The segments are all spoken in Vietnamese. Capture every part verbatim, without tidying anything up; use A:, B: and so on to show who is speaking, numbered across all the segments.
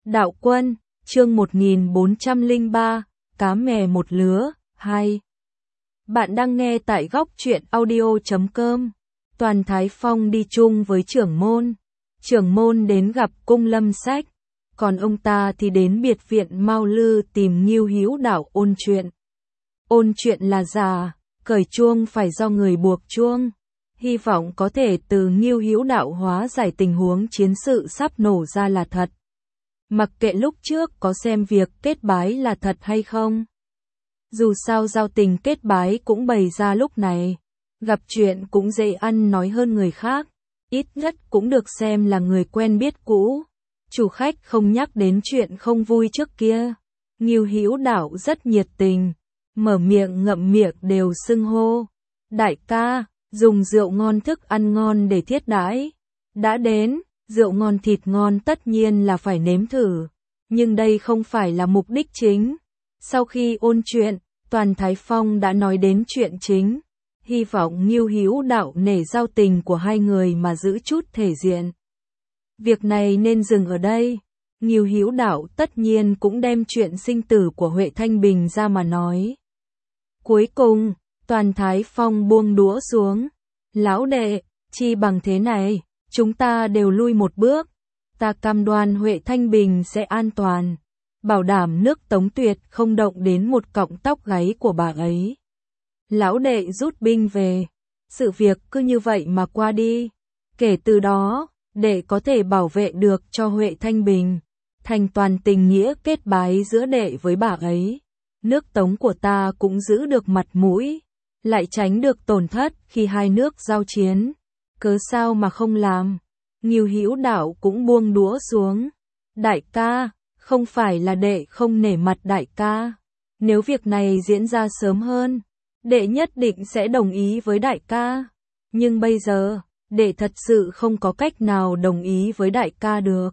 A: Đạo Quân, chương một nghìn bốn trăm lẻ ba, cá mè một lứa, hai. Bạn đang nghe tại góc truyện audio chấm com. Toàn Thái Phong đi chung với trưởng môn. Trưởng môn đến gặp Cung Lâm Sách, còn ông ta thì đến biệt viện Mao Lư tìm Ngưu Hữu Đạo ôn chuyện. Ôn chuyện là giả, cởi chuông phải do người buộc chuông. Hy vọng có thể từ Ngưu Hữu Đạo hóa giải tình huống chiến sự sắp nổ ra là thật. Mặc kệ lúc trước có xem việc kết bái là thật hay không. Dù sao giao tình kết bái cũng bày ra lúc này. Gặp chuyện cũng dễ ăn nói hơn người khác. Ít nhất cũng được xem là người quen biết cũ. Chủ khách không nhắc đến chuyện không vui trước kia. Ngưu Hữu Đạo rất nhiệt tình. Mở miệng ngậm miệng đều xưng hô. Đại ca, dùng rượu ngon thức ăn ngon để thiết đãi. Đã đến. Rượu ngon thịt ngon tất nhiên là phải nếm thử, nhưng đây không phải là mục đích chính. Sau khi ôn chuyện, Toàn Thái Phong đã nói đến chuyện chính, hy vọng Ngưu Hữu Đạo nể giao tình của hai người mà giữ chút thể diện. Việc này nên dừng ở đây. Ngưu Hữu Đạo tất nhiên cũng đem chuyện sinh tử của Huệ Thanh Bình ra mà nói. Cuối cùng, Toàn Thái Phong buông đũa xuống. Lão đệ, chi bằng thế này. Chúng ta đều lui một bước, ta cam đoan Huệ Thanh Bình sẽ an toàn, bảo đảm nước Tống Tuyệt không động đến một cọng tóc gáy của bà ấy. Lão đệ rút binh về, sự việc cứ như vậy mà qua đi, kể từ đó, đệ có thể bảo vệ được cho Huệ Thanh Bình, thành toàn tình nghĩa kết bái giữa đệ với bà ấy. Nước Tống của ta cũng giữ được mặt mũi, lại tránh được tổn thất khi hai nước giao chiến. Cớ sao mà không làm? Ngưu Hữu Đạo cũng buông đũa xuống. Đại ca, không phải là đệ không nể mặt đại ca. Nếu việc này diễn ra sớm hơn, đệ nhất định sẽ đồng ý với đại ca. Nhưng bây giờ, đệ thật sự không có cách nào đồng ý với đại ca được.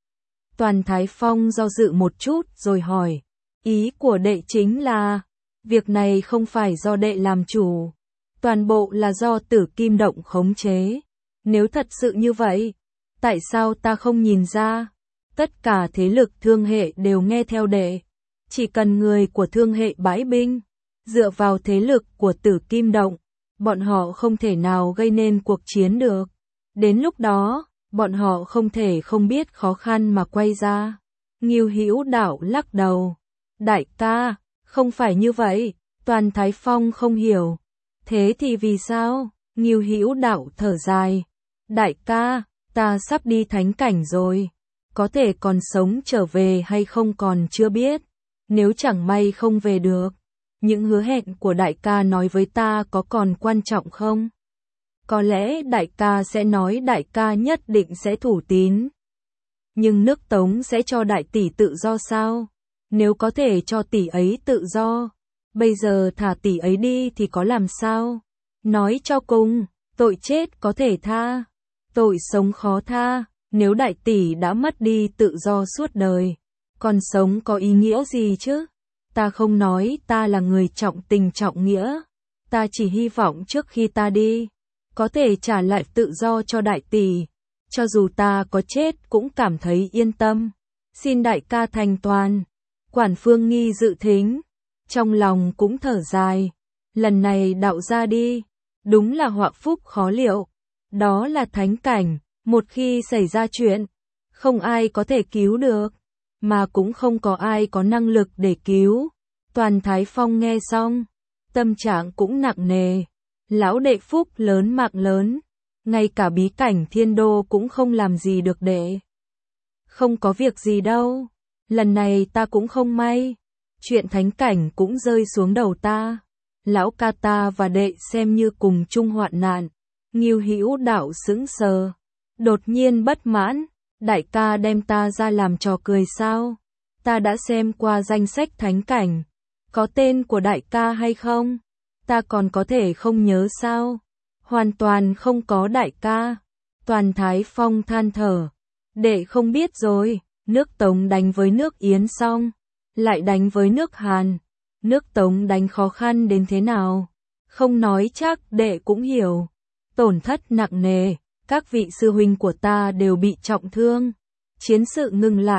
A: Toàn Thái Phong do dự một chút rồi hỏi. Ý của đệ chính là, việc này không phải do đệ làm chủ. Toàn bộ là do Tử Kim Động khống chế. Nếu thật sự như vậy, tại sao ta không nhìn ra? Tất cả thế lực thương hệ đều nghe theo đệ. Chỉ cần người của thương hệ bãi binh, dựa vào thế lực của Tử Kim Động, bọn họ không thể nào gây nên cuộc chiến được. Đến lúc đó, bọn họ không thể không biết khó khăn mà quay ra. Ngưu Hữu Đạo lắc đầu. Đại ca, không phải như vậy, Toàn Thái Phong không hiểu. Thế thì vì sao? Ngưu Hữu Đạo thở dài. Đại ca, ta sắp đi thánh cảnh rồi. Có thể còn sống trở về hay không còn chưa biết. Nếu chẳng may không về được, những hứa hẹn của đại ca nói với ta có còn quan trọng không? Có lẽ đại ca sẽ nói đại ca nhất định sẽ thủ tín. Nhưng nước Tống sẽ cho đại tỷ tự do sao? Nếu có thể cho tỷ ấy tự do, bây giờ thả tỷ ấy đi thì có làm sao? Nói cho cùng, tội chết có thể tha, tội sống khó tha. Nếu đại tỷ đã mất đi tự do suốt đời, còn sống có ý nghĩa gì chứ? Ta không nói ta là người trọng tình trọng nghĩa, ta chỉ hy vọng trước khi ta đi, có thể trả lại tự do cho đại tỷ. Cho dù ta có chết cũng cảm thấy yên tâm. Xin đại ca thành toàn. Quản Phương Nghi dự thính, trong lòng cũng thở dài. Lần này đạo ra đi, đúng là họa phúc khó liệu. Đó là thánh cảnh, một khi xảy ra chuyện, không ai có thể cứu được, mà cũng không có ai có năng lực để cứu. Toàn Thái Phong nghe xong, tâm trạng cũng nặng nề. Lão đệ phúc lớn mạng lớn, ngay cả bí cảnh thiên đô cũng không làm gì được đệ. Không có việc gì đâu, lần này ta cũng không may, chuyện thánh cảnh cũng rơi xuống đầu ta. Lão ca ta và đệ xem như cùng chung hoạn nạn. Ngưu Hữu Đạo sững sờ, đột nhiên bất mãn. Đại ca đem ta ra làm trò cười sao? Ta đã xem qua danh sách thánh cảnh, có tên của đại ca hay không? Ta còn có thể không nhớ sao? Hoàn toàn không có đại ca. Toàn Thái Phong than thở. Đệ không biết rồi, nước Tống đánh với nước Yến xong, lại đánh với nước Hàn. Nước Tống đánh khó khăn đến thế nào? Không nói chắc đệ cũng hiểu. Tổn thất nặng nề, các vị sư huynh của ta đều bị trọng thương. Chiến sự ngừng lại,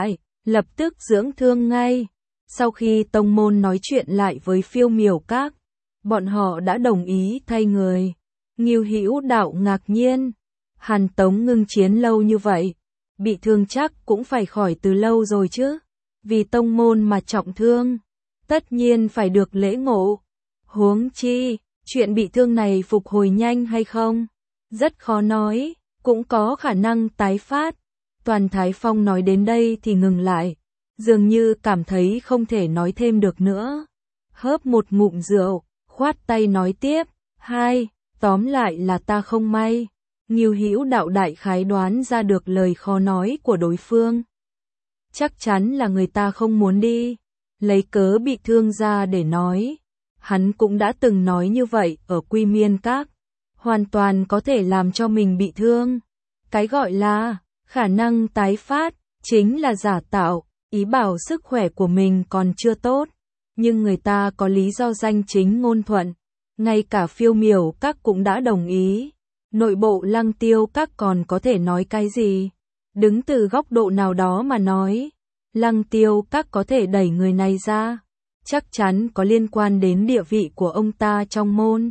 A: lập tức dưỡng thương ngay. Sau khi tông môn nói chuyện lại với Phiêu Miểu Các, bọn họ đã đồng ý thay người. Ngưu Hữu Đạo ngạc nhiên, Hàn Tống ngưng chiến lâu như vậy, bị thương chắc cũng phải khỏi từ lâu rồi chứ, vì tông môn mà trọng thương, tất nhiên phải được lễ ngộ. Huống chi, chuyện bị thương này phục hồi nhanh hay không, rất khó nói, cũng có khả năng tái phát. Toàn Thái Phong nói đến đây thì ngừng lại, dường như cảm thấy không thể nói thêm được nữa. Hớp một ngụm rượu, khoát tay nói tiếp, hai, tóm lại là ta không may. Ngưu Hữu Đạo đại khái đoán ra được lời khó nói của đối phương. Chắc chắn là người ta không muốn đi, lấy cớ bị thương ra để nói. Hắn cũng đã từng nói như vậy ở Quy Miên Các, hoàn toàn có thể làm cho mình bị thương. Cái gọi là khả năng tái phát chính là giả tạo, ý bảo sức khỏe của mình còn chưa tốt, nhưng người ta có lý do danh chính ngôn thuận. Ngay cả Phiêu Miểu Các cũng đã đồng ý. Nội bộ Lăng Tiêu Các còn có thể nói cái gì? Đứng từ góc độ nào đó mà nói, Lăng Tiêu Các có thể đẩy người này ra, chắc chắn có liên quan đến địa vị của ông ta trong môn,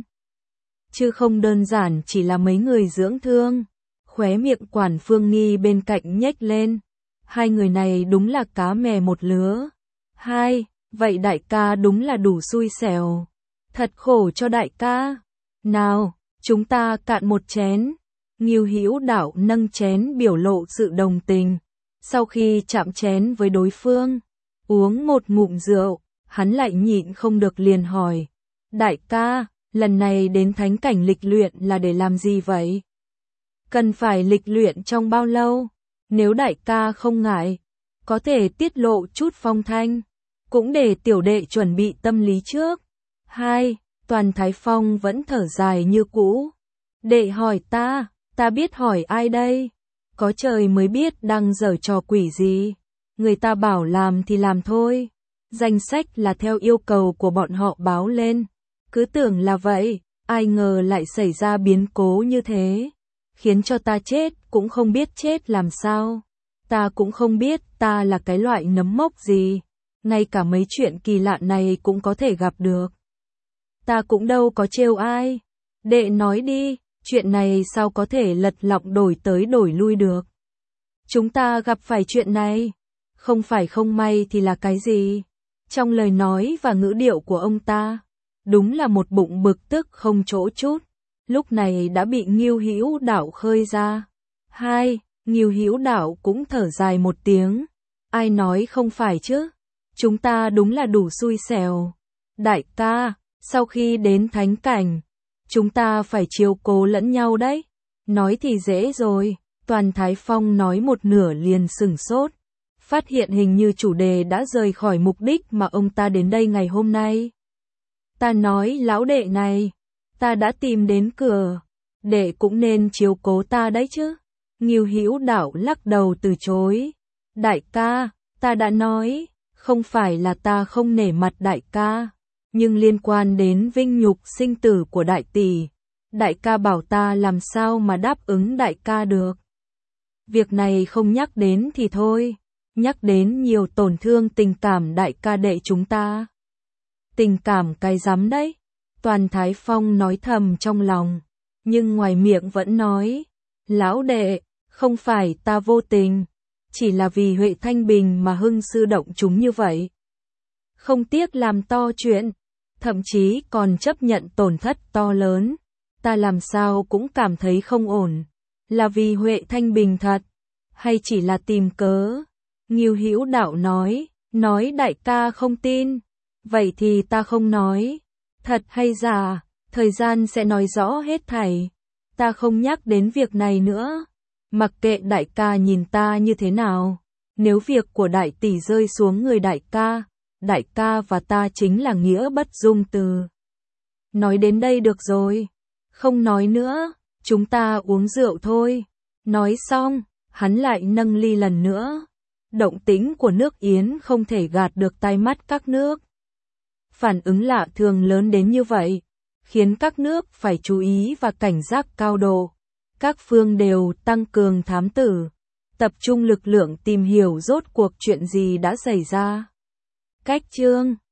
A: chứ không đơn giản chỉ là mấy người dưỡng thương. Khóe miệng Quản Phương Nghi bên cạnh nhếch lên, hai người này đúng là cá mè một lứa. Hai, vậy đại ca đúng là đủ xui xẻo, thật khổ cho đại ca. Nào, chúng ta cạn một chén. Ngưu Hữu Đạo nâng chén biểu lộ sự đồng tình. Sau khi chạm chén với đối phương, uống một ngụm rượu, hắn lại nhịn không được liền hỏi, đại ca, lần này đến thánh cảnh lịch luyện là để làm gì vậy? Cần phải lịch luyện trong bao lâu? Nếu đại ca không ngại, có thể tiết lộ chút phong thanh, cũng để tiểu đệ chuẩn bị tâm lý trước. Hai, Toàn Thái Phong vẫn thở dài như cũ. Đệ hỏi ta, ta biết hỏi ai đây? Có trời mới biết đang giở trò quỷ gì. Người ta bảo làm thì làm thôi. Danh sách là theo yêu cầu của bọn họ báo lên. Cứ tưởng là vậy, ai ngờ lại xảy ra biến cố như thế. Khiến cho ta chết cũng không biết chết làm sao. Ta cũng không biết ta là cái loại nấm mốc gì. Ngay cả mấy chuyện kỳ lạ này cũng có thể gặp được. Ta cũng đâu có trêu ai. Đệ nói đi, chuyện này sao có thể lật lọng đổi tới đổi lui được. Chúng ta gặp phải chuyện này, không phải không may thì là cái gì? Trong lời nói và ngữ điệu của ông ta, đúng là một bụng bực tức không chỗ chút. Lúc này đã bị Ngưu Hữu Đạo khơi ra. Hai, Ngưu Hữu Đạo cũng thở dài một tiếng. Ai nói không phải chứ? Chúng ta đúng là đủ xui xẻo. Đại ca, sau khi đến thánh cảnh, chúng ta phải chiếu cố lẫn nhau đấy. Nói thì dễ rồi, Toàn Thái Phong nói một nửa liền sửng sốt. Phát hiện hình như chủ đề đã rời khỏi mục đích mà ông ta đến đây ngày hôm nay. Ta nói lão đệ này, ta đã tìm đến cửa, đệ cũng nên chiếu cố ta đấy chứ. Ngưu Hữu Đạo lắc đầu từ chối. Đại ca, ta đã nói, không phải là ta không nể mặt đại ca, nhưng liên quan đến vinh nhục sinh tử của đại tỷ, đại ca bảo ta làm sao mà đáp ứng đại ca được. Việc này không nhắc đến thì thôi, nhắc đến nhiều tổn thương tình cảm đại ca đệ chúng ta. Tình cảm cái rắm đấy, Toàn Thái Phong nói thầm trong lòng, nhưng ngoài miệng vẫn nói, lão đệ, không phải ta vô tình, chỉ là vì Huệ Thanh Bình mà hưng sư động chúng như vậy. Không tiếc làm to chuyện, thậm chí còn chấp nhận tổn thất to lớn, ta làm sao cũng cảm thấy không ổn, là vì Huệ Thanh Bình thật, hay chỉ là tìm cớ? Ngưu Hữu Đạo nói, nói đại ca không tin, vậy thì ta không nói, thật hay giả, thời gian sẽ nói rõ hết thảy, ta không nhắc đến việc này nữa, mặc kệ đại ca nhìn ta như thế nào, nếu việc của đại tỷ rơi xuống người đại ca, đại ca và ta chính là nghĩa bất dung từ. Nói đến đây được rồi, không nói nữa, chúng ta uống rượu thôi. Nói xong, hắn lại nâng ly lần nữa. Động tĩnh của nước Yến không thể gạt được tai mắt các nước. Phản ứng lạ thường lớn đến như vậy, khiến các nước phải chú ý và cảnh giác cao độ. Các phương đều tăng cường thám tử, tập trung lực lượng tìm hiểu rốt cuộc chuyện gì đã xảy ra. Cách chương